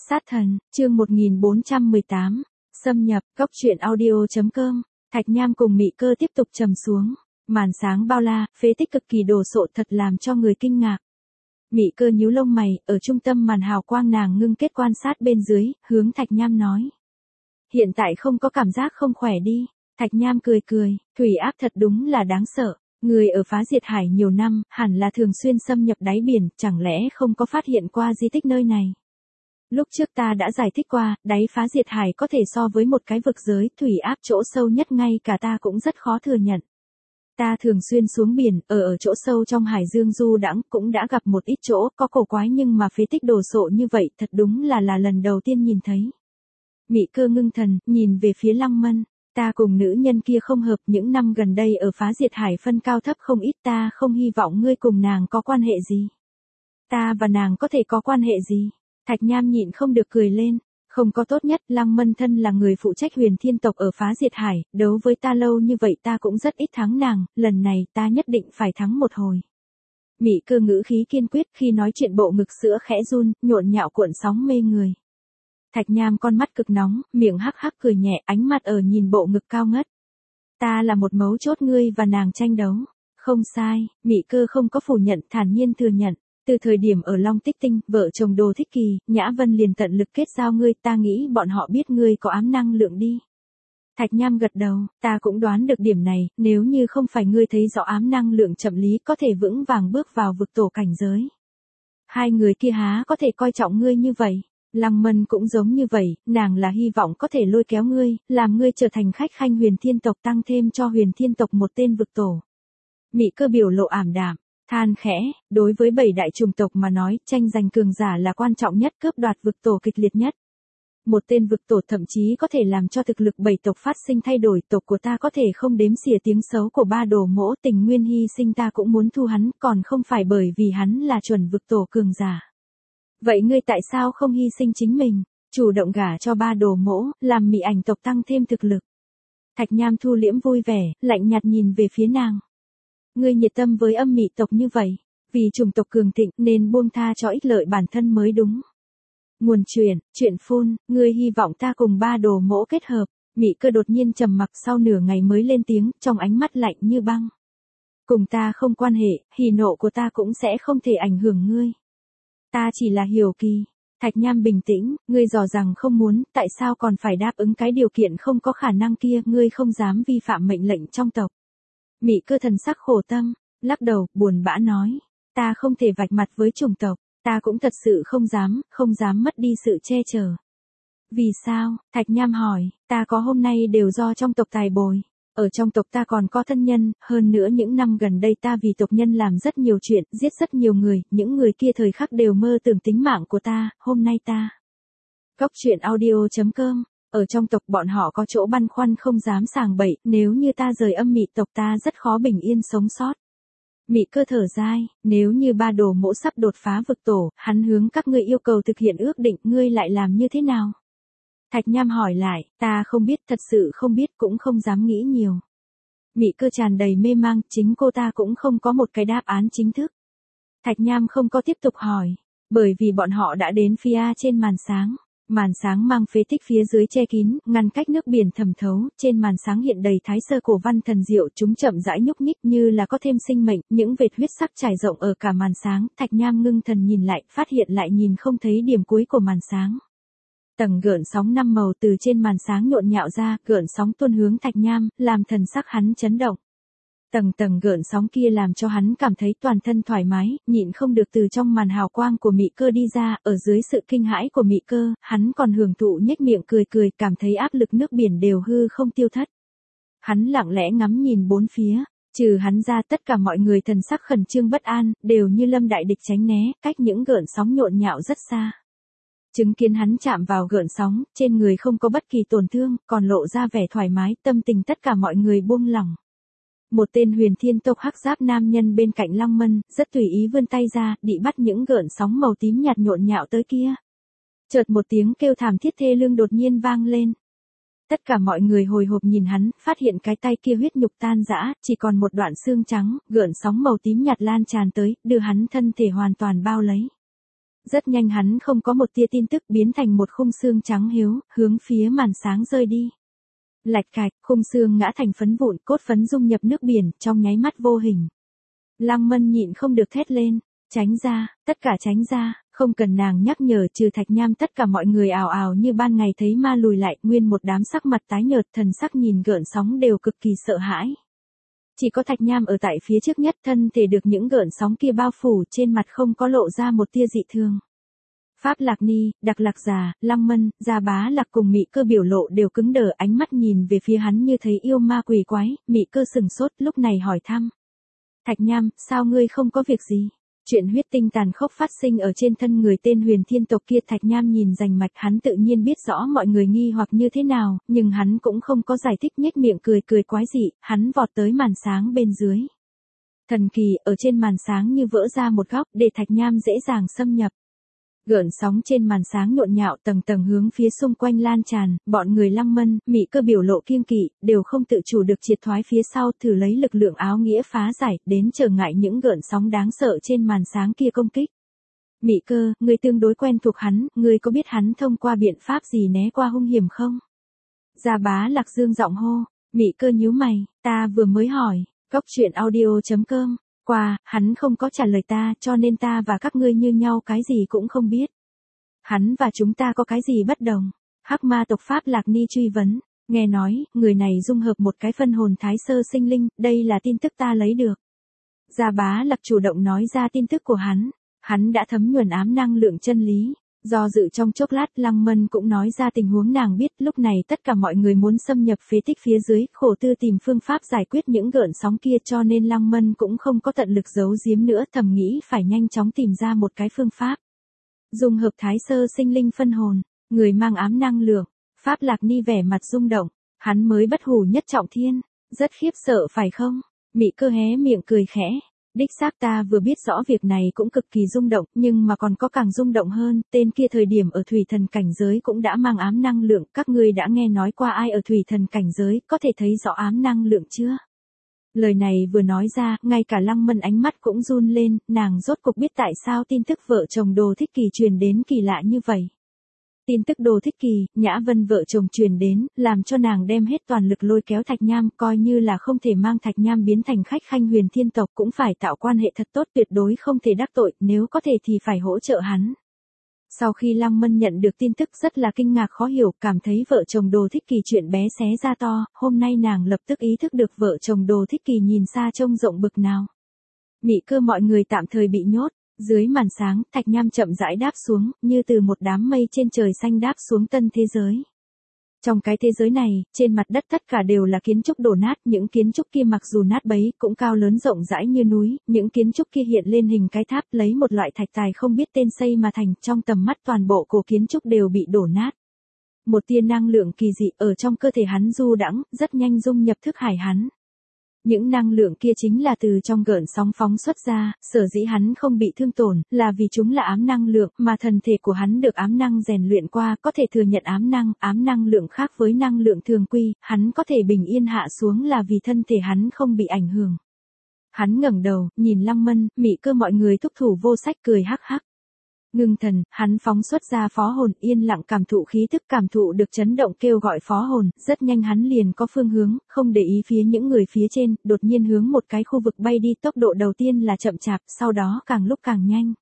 Sát thần, chương 1418, xâm nhập, cốc truyện audio.com, Thạch Nham cùng Mị Cơ tiếp tục trầm xuống. Màn sáng bao la, phế tích cực kỳ đồ sộ thật làm cho người kinh ngạc. Mị Cơ nhíu lông mày, ở trung tâm màn hào quang nàng ngưng kết quan sát bên dưới, hướng Thạch Nham nói. Hiện tại không có cảm giác không khỏe đi. Thạch Nham cười cười, thủy áp thật đúng là đáng sợ. Người ở phá diệt hải nhiều năm, hẳn là thường xuyên xâm nhập đáy biển, chẳng lẽ không có phát hiện qua di tích nơi này. Lúc trước ta đã giải thích qua, đáy phá diệt hải có thể so với một cái vực giới, thủy áp chỗ sâu nhất ngay cả ta cũng rất khó thừa nhận. Ta thường xuyên xuống biển, ở chỗ sâu trong hải dương du đãng cũng đã gặp một ít chỗ có cổ quái nhưng mà phế tích đồ sộ như vậy thật đúng là lần đầu tiên nhìn thấy. Mị Cơ ngưng thần, nhìn về phía Lăng Mân. Ta cùng nữ nhân kia không hợp, những năm gần đây ở phá diệt hải phân cao thấp không ít, ta không hy vọng ngươi cùng nàng có quan hệ gì. Ta và nàng có thể có quan hệ gì? Thạch Nham nhịn không được cười lên. Không có tốt nhất, Lăng Mân thân là người phụ trách Huyền Thiên tộc ở phá diệt hải, đấu với ta lâu như vậy ta cũng rất ít thắng nàng, lần này ta nhất định phải thắng một hồi. Mị Cơ ngữ khí kiên quyết, khi nói chuyện bộ ngực sữa khẽ run, nhộn nhạo cuộn sóng mê người. Thạch Nham con mắt cực nóng, miệng hắc hắc cười nhẹ, ánh mặt ở nhìn bộ ngực cao ngất. Ta là một mấu chốt ngươi và nàng tranh đấu. Không sai, Mị Cơ không có phủ nhận, thản nhiên thừa nhận. Từ thời điểm ở Long Tích Tinh, vợ chồng Đồ Thích Kỳ, Nhã Vân liền tận lực kết giao ngươi, ta nghĩ bọn họ biết ngươi có ám năng lượng đi. Thạch Nham gật đầu, ta cũng đoán được điểm này, nếu như không phải ngươi thấy rõ ám năng lượng chậm lý có thể vững vàng bước vào vực tổ cảnh giới. Hai người kia há có thể coi trọng ngươi như vậy. Lăng Mân cũng giống như vậy, nàng là hy vọng có thể lôi kéo ngươi, làm ngươi trở thành khách khanh Huyền Thiên tộc, tăng thêm cho Huyền Thiên tộc một tên vực tổ. Mị Cơ biểu lộ ảm đạm, than khẽ, đối với 7 đại chủng tộc mà nói, tranh giành cường giả là quan trọng nhất, cướp đoạt vực tổ kịch liệt nhất. Một tên vực tổ thậm chí có thể làm cho thực lực 7 tộc phát sinh thay đổi, tộc của ta có thể không đếm xỉa tiếng xấu của ba đồ mỗ, tình nguyên hy sinh ta cũng muốn thu hắn, còn không phải bởi vì hắn là chuẩn vực tổ cường giả. Vậy ngươi tại sao không hy sinh chính mình, chủ động gả cho ba đồ mỗ, làm Mị Ảnh tộc tăng thêm thực lực? Thạch Nham thu liễm vui vẻ, lạnh nhạt nhìn về phía nàng. Ngươi nhiệt tâm với âm Mị tộc như vậy, vì chủng tộc cường thịnh nên buông tha cho ích lợi bản thân mới đúng. Nguồn chuyện phun, ngươi hy vọng ta cùng ba đồ mỗ kết hợp. Mị Cơ đột nhiên trầm mặc, sau nửa ngày mới lên tiếng, trong ánh mắt lạnh như băng. Cùng ta không quan hệ, hỉ nộ của ta cũng sẽ không thể ảnh hưởng ngươi. Ta chỉ là hiếu kỳ. Thạch Nham bình tĩnh, ngươi dò rằng không muốn, tại sao còn phải đáp ứng cái điều kiện không có khả năng kia, ngươi không dám vi phạm mệnh lệnh trong tộc. Mị Cơ thần sắc khổ tâm, lắc đầu, buồn bã nói, ta không thể vạch mặt với chủng tộc, ta cũng thật sự không dám mất đi sự che chở. Vì sao? Thạch Nham hỏi, ta có hôm nay đều do trong tộc tài bồi. Ở trong tộc ta còn có thân nhân, hơn nữa những năm gần đây ta vì tộc nhân làm rất nhiều chuyện, giết rất nhiều người, những người kia thời khắc đều mơ tưởng tính mạng của ta, hôm nay ta. Cốc truyện audio.com, ở trong tộc bọn họ có chỗ băn khoăn không dám sàng bậy, nếu như ta rời âm Mị tộc ta rất khó bình yên sống sót. Mị Cơ thở dài, nếu như ba đồ mỗ sắp đột phá vực tổ, hắn hướng các ngươi yêu cầu thực hiện ước định, ngươi lại làm như thế nào? Thạch Nham hỏi lại, ta không biết, thật sự không biết, cũng không dám nghĩ nhiều. Mị Cơ tràn đầy mê mang, chính cô ta cũng không có một cái đáp án chính thức. Thạch Nham không có tiếp tục hỏi, bởi vì bọn họ đã đến phía trên màn sáng. Màn sáng mang phế tích phía dưới che kín, ngăn cách nước biển thẩm thấu, trên màn sáng hiện đầy thái sơ cổ văn thần diệu, chúng chậm rãi nhúc nhích như là có thêm sinh mệnh, những vệt huyết sắc trải rộng ở cả màn sáng. Thạch Nham ngưng thần nhìn lại, phát hiện lại nhìn không thấy điểm cuối của màn sáng. Tầng gợn sóng 5 màu từ trên màn sáng nhộn nhạo ra, gợn sóng tuôn hướng Thạch Nham, làm thần sắc hắn chấn động. Tầng gợn sóng kia làm cho hắn cảm thấy toàn thân thoải mái, nhịn không được từ trong màn hào quang của Mị Cơ đi ra, ở dưới sự kinh hãi của Mị Cơ, hắn còn hưởng thụ nhếch miệng cười, cảm thấy áp lực nước biển đều hư không tiêu thất. Hắn lặng lẽ ngắm nhìn bốn phía, trừ hắn ra tất cả mọi người thần sắc khẩn trương bất an, đều như lâm đại địch tránh né, cách những gợn sóng nhộn nhạo rất xa. Chứng kiến hắn chạm vào gợn sóng, trên người không có bất kỳ tổn thương, còn lộ ra vẻ thoải mái, tâm tình tất cả mọi người buông lỏng. Một tên Huyền Thiên tộc hắc giáp nam nhân bên cạnh Lăng Mân, rất tùy ý vươn tay ra, đi bắt những gợn sóng màu tím nhạt nhộn nhạo tới kia. Chợt một tiếng kêu thảm thiết thê lương đột nhiên vang lên. Tất cả mọi người hồi hộp nhìn hắn, phát hiện cái tay kia huyết nhục tan rã, chỉ còn một đoạn xương trắng, gợn sóng màu tím nhạt lan tràn tới, đưa hắn thân thể hoàn toàn bao lấy. Rất nhanh hắn không có một tia tin tức biến thành một khung xương trắng hiếu, hướng phía màn sáng rơi đi. Lạch cạch, khung xương ngã thành phấn vụn, cốt phấn dung nhập nước biển, trong nháy mắt vô hình. Lăng Mân nhịn không được thét lên, tránh ra, tất cả tránh ra, không cần nàng nhắc nhở, trừ Thạch Nham tất cả mọi người ào ào như ban ngày thấy ma lùi lại, nguyên một đám sắc mặt tái nhợt, thần sắc nhìn gợn sóng đều cực kỳ sợ hãi. Chỉ có Thạch Nham ở tại phía trước nhất, thân thể được những gợn sóng kia bao phủ, trên mặt không có lộ ra một tia dị thường. Pháp Lạc Ni, Đặc Lạc Già, Lăng Mân, Gia Bá Lạc cùng Mị Cơ biểu lộ đều cứng đờ, ánh mắt nhìn về phía hắn như thấy yêu ma quỷ quái. Mị Cơ sừng sốt, lúc này hỏi thăm. Thạch Nham, sao ngươi không có việc gì? Chuyện huyết tinh tàn khốc phát sinh ở trên thân người tên Huyền Thiên tộc kia. Thạch Nham nhìn rành mạch, hắn tự nhiên biết rõ mọi người nghi hoặc như thế nào, nhưng hắn cũng không có giải thích, nhếch miệng cười cười quái dị, hắn vọt tới màn sáng bên dưới. Thần kỳ, ở trên màn sáng như vỡ ra một góc để Thạch Nham dễ dàng xâm nhập. Gợn sóng trên màn sáng nhộn nhạo tầng tầng hướng phía xung quanh lan tràn, bọn người Lăng Mân, Mị Cơ biểu lộ kiêng kỵ, đều không tự chủ được triệt thoái phía sau, thử lấy lực lượng áo nghĩa phá giải, đến trở ngại những gợn sóng đáng sợ trên màn sáng kia công kích. Mị Cơ, ngươi tương đối quen thuộc hắn, ngươi có biết hắn thông qua biện pháp gì né qua hung hiểm không? Gia Bá Lạc dương giọng hô. Mị Cơ nhíu mày, ta vừa mới hỏi, Cốc Truyện Audio.com. Qua, hắn không có trả lời ta, cho nên ta và các ngươi như nhau, cái gì cũng không biết. Hắn và chúng ta có cái gì bất đồng? Hắc Ma tộc Pháp Lạc Ni truy vấn, nghe nói, người này dung hợp một cái phân hồn thái sơ sinh linh, đây là tin tức ta lấy được. Gia Bá Lạc chủ động nói ra tin tức của hắn đã thấm nhuần ám năng lượng chân lý. Do dự trong chốc lát, Lăng Mân cũng nói ra tình huống nàng biết, lúc này tất cả mọi người muốn xâm nhập phế tích phía dưới, khổ tư tìm phương pháp giải quyết những gợn sóng kia, cho nên Lăng Mân cũng không có tận lực giấu giếm nữa, thầm nghĩ phải nhanh chóng tìm ra một cái phương pháp. Dùng hợp thái sơ sinh linh phân hồn, người mang ám năng lượng, Pháp Lạc Ni vẻ mặt rung động, hắn mới bất hủ nhất trọng thiên, rất khiếp sợ phải không? Mị Cơ hé miệng cười khẽ. Đích xác ta vừa biết rõ việc này cũng cực kỳ rung động, nhưng mà còn có càng rung động hơn, tên kia thời điểm ở thủy thần cảnh giới cũng đã mang ám năng lượng, các ngươi đã nghe nói qua ai ở thủy thần cảnh giới, có thể thấy rõ ám năng lượng chưa? Lời này vừa nói ra, ngay cả Lăng Mân ánh mắt cũng run lên, nàng rốt cục biết tại sao tin tức vợ chồng Đồ Thích Kỳ truyền đến kỳ lạ như vậy. Tin tức Đồ Thích Kỳ, Nhã Vân vợ chồng truyền đến, làm cho nàng đem hết toàn lực lôi kéo Thạch Nham, coi như là không thể mang Thạch Nham biến thành khách khanh Huyền Thiên tộc, cũng phải tạo quan hệ thật tốt, tuyệt đối không thể đắc tội, nếu có thể thì phải hỗ trợ hắn. Sau khi Lăng Mân nhận được tin tức rất là kinh ngạc khó hiểu, cảm thấy vợ chồng Đồ Thích Kỳ chuyện bé xé ra to, hôm nay nàng lập tức ý thức được vợ chồng Đồ Thích Kỳ nhìn xa trông rộng bực nào. Mị Cơ mọi người tạm thời bị nhốt. Dưới màn sáng, Thạch Nham chậm rãi đáp xuống, như từ một đám mây trên trời xanh đáp xuống tân thế giới. Trong cái thế giới này, trên mặt đất tất cả đều là kiến trúc đổ nát, những kiến trúc kia mặc dù nát bấy, cũng cao lớn rộng rãi như núi, những kiến trúc kia hiện lên hình cái tháp, lấy một loại thạch tài không biết tên xây mà thành, trong tầm mắt toàn bộ cổ kiến trúc đều bị đổ nát. Một tia năng lượng kỳ dị ở trong cơ thể hắn du đãng, rất nhanh dung nhập thức hải hắn. Những năng lượng kia chính là từ trong gợn sóng phóng xuất ra, sở dĩ hắn không bị thương tổn, là vì chúng là ám năng lượng, mà thần thể của hắn được ám năng rèn luyện qua, có thể thừa nhận ám năng lượng khác với năng lượng thường quy, hắn có thể bình yên hạ xuống là vì thân thể hắn không bị ảnh hưởng. Hắn ngẩng đầu, nhìn Lăng Mân, Mị Cơ mọi người thúc thủ vô sách cười hắc hắc. Ngưng thần, hắn phóng xuất ra phó hồn, yên lặng cảm thụ khí tức, cảm thụ được chấn động kêu gọi phó hồn, rất nhanh hắn liền có phương hướng, không để ý phía những người phía trên, đột nhiên hướng một cái khu vực bay đi, tốc độ đầu tiên là chậm chạp, sau đó càng lúc càng nhanh.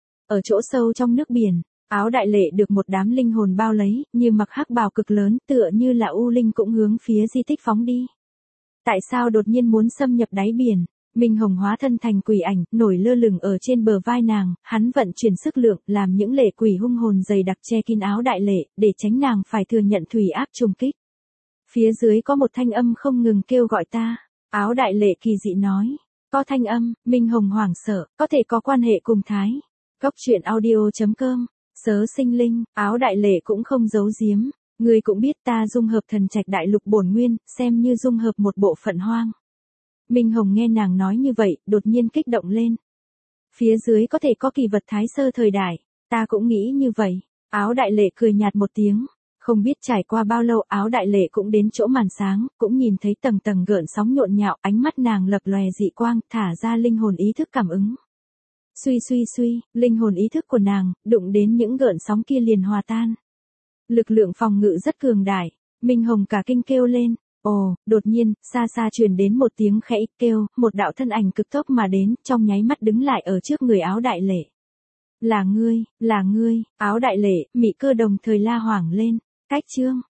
Ở chỗ sâu trong nước biển, Áo Đại Lệ được một đám linh hồn bao lấy, như mặc hắc bào cực lớn, tựa như là u linh cũng hướng phía di tích phóng đi. Tại sao đột nhiên muốn xâm nhập đáy biển? Minh Hồng hóa thân thành quỷ ảnh, nổi lơ lửng ở trên bờ vai nàng, hắn vận chuyển sức lượng, làm những lệ quỷ hung hồn dày đặc che kín Áo Đại Lệ, để tránh nàng phải thừa nhận thủy áp trùng kích. Phía dưới có một thanh âm không ngừng kêu gọi ta. Áo Đại Lệ kỳ dị nói. Có thanh âm, Minh Hồng hoảng sợ, có thể có quan hệ cùng Thái. Cốc Truyện Audio.com. Sớ sinh linh, Áo Đại Lệ cũng không giấu giếm. Ngươi cũng biết ta dung hợp thần trạch đại lục bổn nguyên, xem như dung hợp một bộ phận hoang. Minh Hồng nghe nàng nói như vậy, đột nhiên kích động lên. Phía dưới có thể có kỳ vật thái sơ thời đại, ta cũng nghĩ như vậy. Áo Đại Lệ cười nhạt một tiếng. Không biết trải qua bao lâu, Áo Đại Lệ cũng đến chỗ màn sáng, cũng nhìn thấy tầng tầng gợn sóng nhộn nhạo, ánh mắt nàng lập lòe dị quang, thả ra linh hồn ý thức cảm ứng. Suy suy suy, linh hồn ý thức của nàng, đụng đến những gợn sóng kia liền hòa tan. Lực lượng phòng ngự rất cường đại, Minh Hồng cả kinh kêu lên. Ồ, đột nhiên, xa xa truyền đến một tiếng khẽ kêu, một đạo thân ảnh cực tốc mà đến, trong nháy mắt đứng lại ở trước người Áo Đại Lệ. Là ngươi, Áo Đại Lệ, Mị Cơ đồng thời la hoảng lên. Cách chương